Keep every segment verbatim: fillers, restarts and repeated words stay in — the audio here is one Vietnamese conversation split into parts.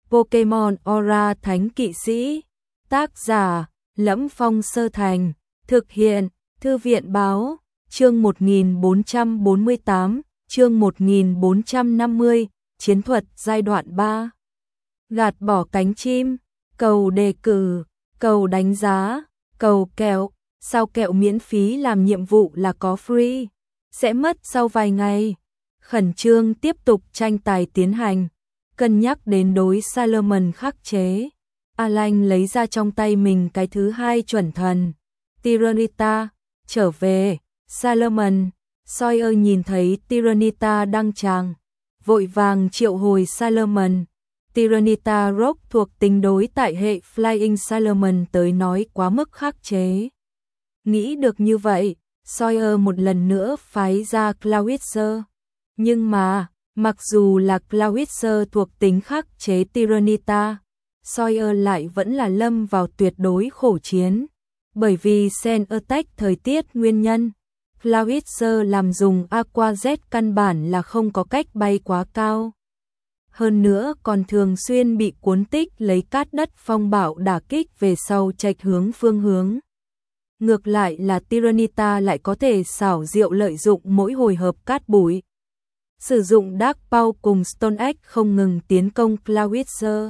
Pokemon Aura Thánh Kỵ Sĩ. Tác giả: Lẫm Phong Sơ Thành. Thực hiện: Thư viện Báo. Chương một nghìn bốn trăm bốn mươi tám, chương một nghìn bốn trăm năm mươi, chiến thuật giai đoạn ba. Gạt bỏ cánh chim, cầu đề cử, cầu đánh giá, cầu kẹo, sao kẹo miễn phí làm nhiệm vụ là có free, sẽ mất sau vài ngày. Khẩn trương tiếp tục tranh tài tiến hành, cân nhắc đến đối Salomon khắc chế. Alan lấy ra trong tay mình cái thứ hai chuẩn thần, Tyranitar, trở về. Salomon, Sawyer nhìn thấy Tyranitar đăng tràng, vội vàng triệu hồi Salomon. Tyranitar Rock thuộc tính đối tại hệ Flying Salomon tới nói quá mức khắc chế. Nghĩ được như vậy, Sawyer một lần nữa phái ra Clawitzer. Nhưng mà, mặc dù là Clawitzer thuộc tính khắc chế Tyranitar, Sawyer lại vẫn là lâm vào tuyệt đối khổ chiến. Bởi vì Sen Attack thời tiết nguyên nhân, Clawitzer làm dùng Aqua Jet căn bản là không có cách bay quá cao. Hơn nữa còn thường xuyên bị cuốn tích lấy cát đất phong bạo đả kích về sau chệch hướng phương hướng. Ngược lại là Tyranitar lại có thể xảo diệu lợi dụng mỗi hồi hợp cát bụi. Sử dụng Dark Paw cùng Stone Egg không ngừng tiến công Clawitzer.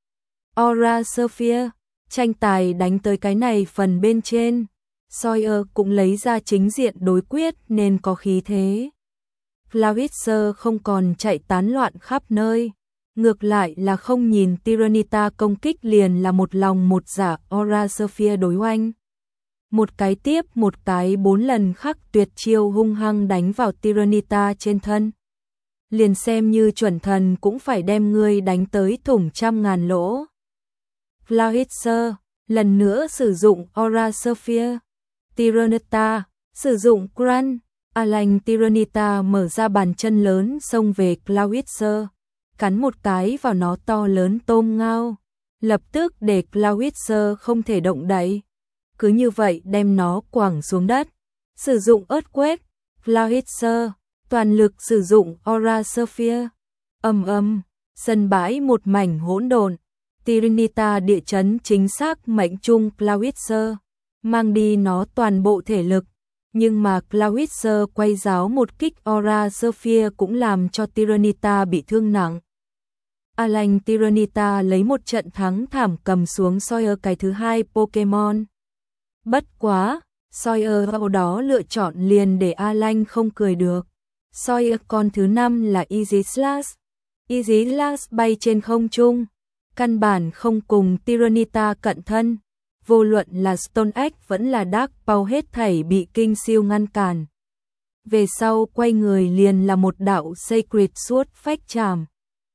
Aura Sphere, tranh tài đánh tới cái này phần bên trên. Sawyer cũng lấy ra chính diện đối quyết nên có khí thế. Clawitzer không còn chạy tán loạn khắp nơi. Ngược lại là không nhìn Tyranitar công kích liền là một lòng một dạ Aura Sphere đối oanh. Một cái tiếp một cái bốn lần khắc tuyệt chiêu hung hăng đánh vào Tyranitar trên thân. Liền xem như chuẩn thần cũng phải đem ngươi đánh tới thủng trăm ngàn lỗ. Clawitzer lần nữa sử dụng Aura Sphere. Tyranitar sử dụng Crunch. Alan Tyranitar mở ra bàn chân lớn xông về Clawitzer, cắn một cái vào nó to lớn tôm ngao, lập tức để Clawitzer không thể động đậy. Cứ như vậy đem nó quẳng xuống đất. Sử dụng Earthquake. Clawitzer toàn lực sử dụng Aura Sphere. Ầm ầm, sân bãi một mảnh hỗn độn. Tyranitar địa chấn chính xác mệnh trung Clawitzer, mang đi nó toàn bộ thể lực. Nhưng mà Clawitzer quay giáo một kích Aura Sphere cũng làm cho Tyranitar bị thương nặng. Alan Tyranitar lấy một trận thắng thảm cầm xuống Sawyer cái thứ hai Pokemon. Bất quá, Sawyer sau đó lựa chọn liền để Alan không cười được. Sawyer con thứ năm là Easy Slash. Easy Slash bay trên không trung, căn bản không cùng Tyranitar cận thân. Vô luận là Stone Egg vẫn là Dark Paw hết thảy bị kinh siêu ngăn cản. Về sau quay người liền là một đạo Sacred Sword phách chạm.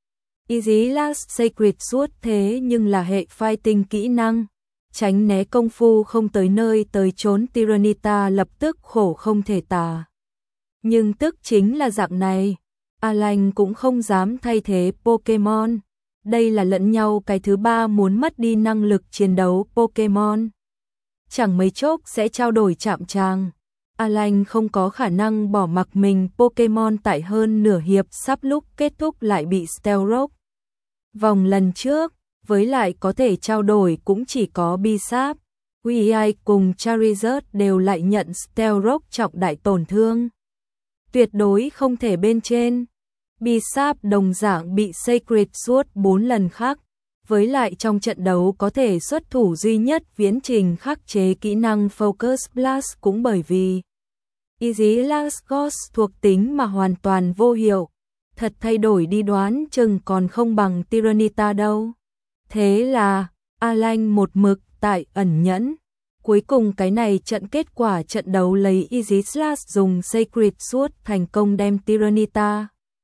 Easy Last Sacred Sword thế nhưng là hệ fighting kỹ năng. Tránh né công phu không tới nơi tới chốn Tyranitar lập tức khổ không thể tả. Nhưng tức chính là dạng này, Alan cũng không dám thay thế Pokemon. Đây là lẫn nhau cái thứ ba muốn mất đi năng lực chiến đấu Pokemon. Chẳng mấy chốc sẽ trao đổi chạm tràng. Alan không có khả năng bỏ mặc mình Pokemon tại hơn nửa hiệp sắp lúc kết thúc lại bị Stealth. Vòng lần trước, với lại có thể trao đổi cũng chỉ có Bisap. Weavile cùng Charizard đều lại nhận Stealth trọng đại tổn thương. Tuyệt đối không thể bên trên. Bisap đồng dạng bị Sacred Sword bốn lần khắc, với lại trong trận đấu có thể xuất thủ duy nhất viễn trình khắc chế kỹ năng Focus Blast cũng bởi vì Easy Last Ghost thuộc tính mà hoàn toàn vô hiệu. Thật thay đổi đi đoán chừng còn không bằng Tyranitar đâu. Thế là Alan một mực tại ẩn nhẫn. Cuối cùng cái này trận kết quả trận đấu lấy Easy Slash dùng Sacred Sword thành công đem Tyranitar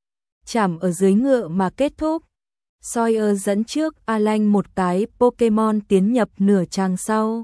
chạm ở dưới ngựa mà kết thúc. Sawyer dẫn trước Alan một cái Pokemon tiến nhập nửa trang sau.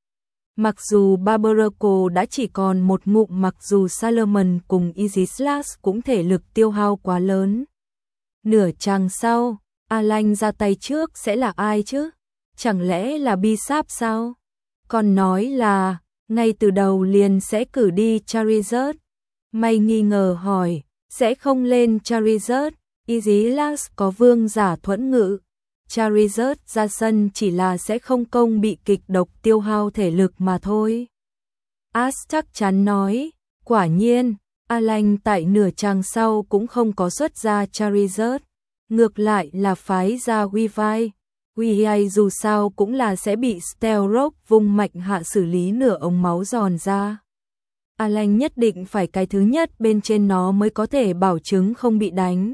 Mặc dù Barbaracle đã chỉ còn một ngụm, mặc dù Salomon cùng Easy Slash cũng thể lực tiêu hao quá lớn. Nửa trang sau, Alan ra tay trước sẽ là ai chứ? Chẳng lẽ là Bisap sao? Còn nói là ngay từ đầu liền sẽ cử đi Charizard. May nghi ngờ hỏi, sẽ không lên Charizard. Easy Slash có vương giả thuẫn ngự, Charizard ra sân chỉ là sẽ không công bị kịch độc tiêu hao thể lực mà thôi. Ash chắc chắn nói, quả nhiên, Alan tại nửa chàng sau cũng không có xuất ra Charizard, ngược lại là phái ra Weavile. Weavile dù sao cũng là sẽ bị Stealth vung mạnh hạ xử lý nửa ống máu giòn ra. Alan nhất định phải cái thứ nhất bên trên nó mới có thể bảo chứng không bị đánh.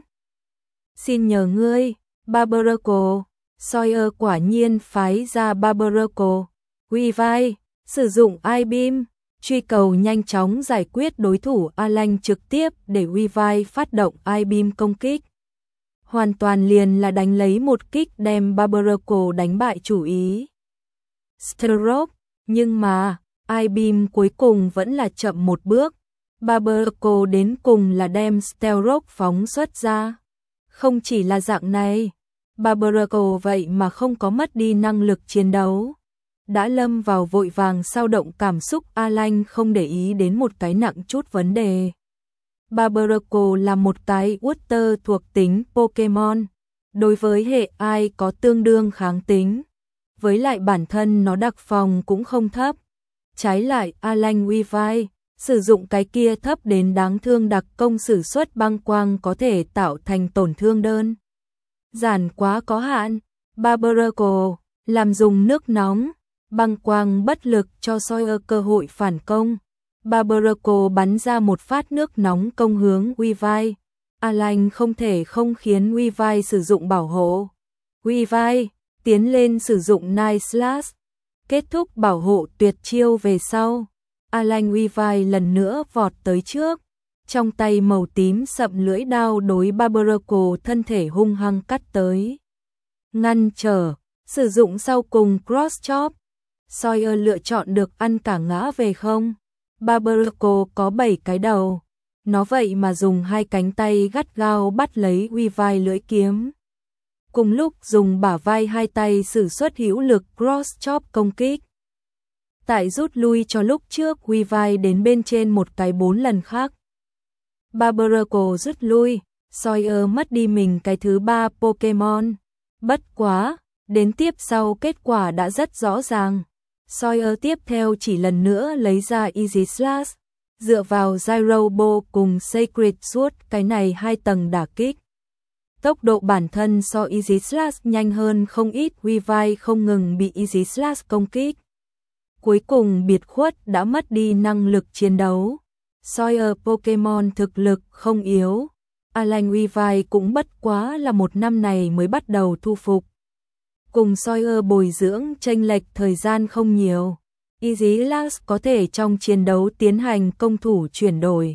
Xin nhờ ngươi, Barbaracle. Sawyer quả nhiên phái ra Barbaracle. Weavile, sử dụng I-Beam, truy cầu nhanh chóng giải quyết đối thủ Alan trực tiếp để Weavile phát động I-Beam công kích. Hoàn toàn liền là đánh lấy một kích đem Barbaracle đánh bại chủ ý. Stealth, nhưng mà, I-Beam cuối cùng vẫn là chậm một bước. Barbaracle đến cùng là đem Stealth phóng xuất ra. Không chỉ là dạng này, Barbaracle vậy mà không có mất đi năng lực chiến đấu. Đã lâm vào vội vàng sao động cảm xúc, Alan không để ý đến một cái nặng chút vấn đề. Barbaracle là một cái Water thuộc tính Pokemon, đối với hệ ai có tương đương kháng tính, với lại bản thân nó đặc phòng cũng không thấp. Trái lại Alan Weavile, sử dụng cái kia thấp đến đáng thương đặc công sử xuất băng quang có thể tạo thành tổn thương đơn giản quá có hạn. Barbaracle làm dùng nước nóng, băng quang bất lực cho Sawyer cơ hội phản công. Barbaracle bắn ra một phát nước nóng công hướng Weavile. Alan không thể không khiến Weavile sử dụng bảo hộ. Weavile tiến lên sử dụng Night Slash, kết thúc bảo hộ tuyệt chiêu về sau. Alan Weavile lần nữa vọt tới trước, trong tay màu tím sậm lưỡi đao đối Barbaracle thân thể hung hăng cắt tới. Ngăn trở, sử dụng sau cùng Cross Chop. Sawyer lựa chọn được ăn cả ngã về không. Barbaracle có bảy cái đầu, nó vậy mà dùng hai cánh tay gắt gao bắt lấy Weavile lưỡi kiếm. Cùng lúc dùng bả vai hai tay sử xuất hữu lực Cross Chop công kích. Tại rút lui cho lúc trước Weavile đến bên trên một cái bốn lần khác. Barbaracle rút lui, Sawyer mất đi mình cái thứ ba Pokemon. Bất quá, đến tiếp sau kết quả đã rất rõ ràng. Sawyer tiếp theo chỉ lần nữa lấy ra Easy Slash, dựa vào Gyro Ball cùng Sacred Sword cái này hai tầng đả kích. Tốc độ bản thân so Easy Slash nhanh hơn không ít, Weavile không ngừng bị Easy Slash công kích. Cuối cùng biệt khuất đã mất đi năng lực chiến đấu. Sawyer Pokemon thực lực không yếu. Alan Weavile cũng bất quá là một năm này mới bắt đầu thu phục. Cùng Sawyer bồi dưỡng chênh lệch thời gian không nhiều. Easy Slash có thể trong chiến đấu tiến hành công thủ chuyển đổi.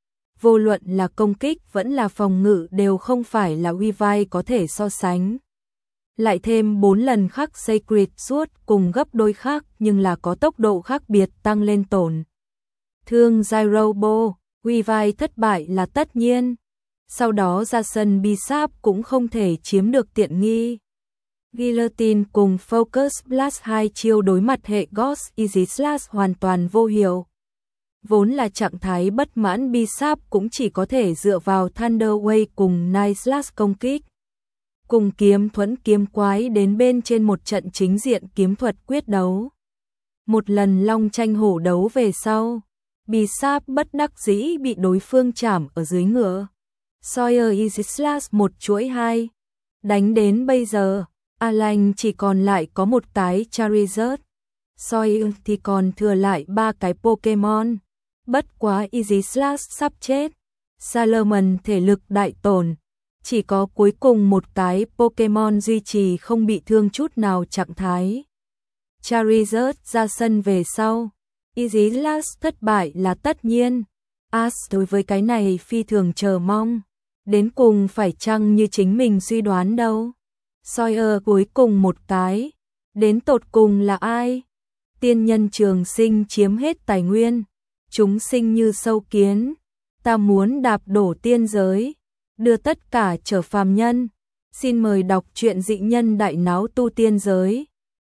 Vô luận là công kích vẫn là phòng ngự đều không phải là Weavile có thể so sánh. Lại thêm bốn lần khắc Sacred Sword cùng gấp đôi khác nhưng là có tốc độ khác biệt tăng lên tổn thương Gyro Ball, Weavile thất bại là tất nhiên. Sau đó ra sân Bisap cũng không thể chiếm được tiện nghi. Guillotine cùng Focus Blast hai chiêu đối mặt hệ Ghost Easy Slash hoàn toàn vô hiệu. Vốn là trạng thái bất mãn, Bisap cũng chỉ có thể dựa vào Thunder Wave cùng Night Slash công kích. Cùng kiếm thuẫn kiếm quái đến bên trên một trận chính diện kiếm thuật quyết đấu. Một lần long tranh hổ đấu về sau, Bisap bất đắc dĩ bị đối phương chảm ở dưới ngựa. Sawyer Easy Slash một chuỗi hai. Đánh đến bây giờ, Alan chỉ còn lại có một cái Charizard. Sawyer thì còn thừa lại ba cái Pokemon. Bất quá Easy Slash sắp chết. Salomon thể lực đại tổn. Chỉ có cuối cùng một cái Pokemon duy trì không bị thương chút nào trạng thái. Charizard ra sân về sau. Easy Slash thất bại là tất nhiên. Ash đối với cái này phi thường chờ mong. Đến cùng phải chăng như chính mình suy đoán đâu. Sawyer cuối cùng một cái. Đến tột cùng là ai? Tiên nhân trường sinh chiếm hết tài nguyên. Chúng sinh như sâu kiến. Ta muốn đạp đổ tiên giới. Đưa tất cả trở phàm nhân. Xin mời đọc truyện Dị Nhân Đại Náo Tu Tiên Giới.